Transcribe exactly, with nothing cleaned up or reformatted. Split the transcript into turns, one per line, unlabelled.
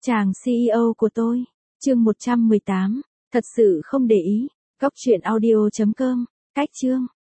Chàng xê e ô của tôi. Chương một trăm mười tám. Thật sự không để ý. Góc truyện audio chấm com. Cách chương.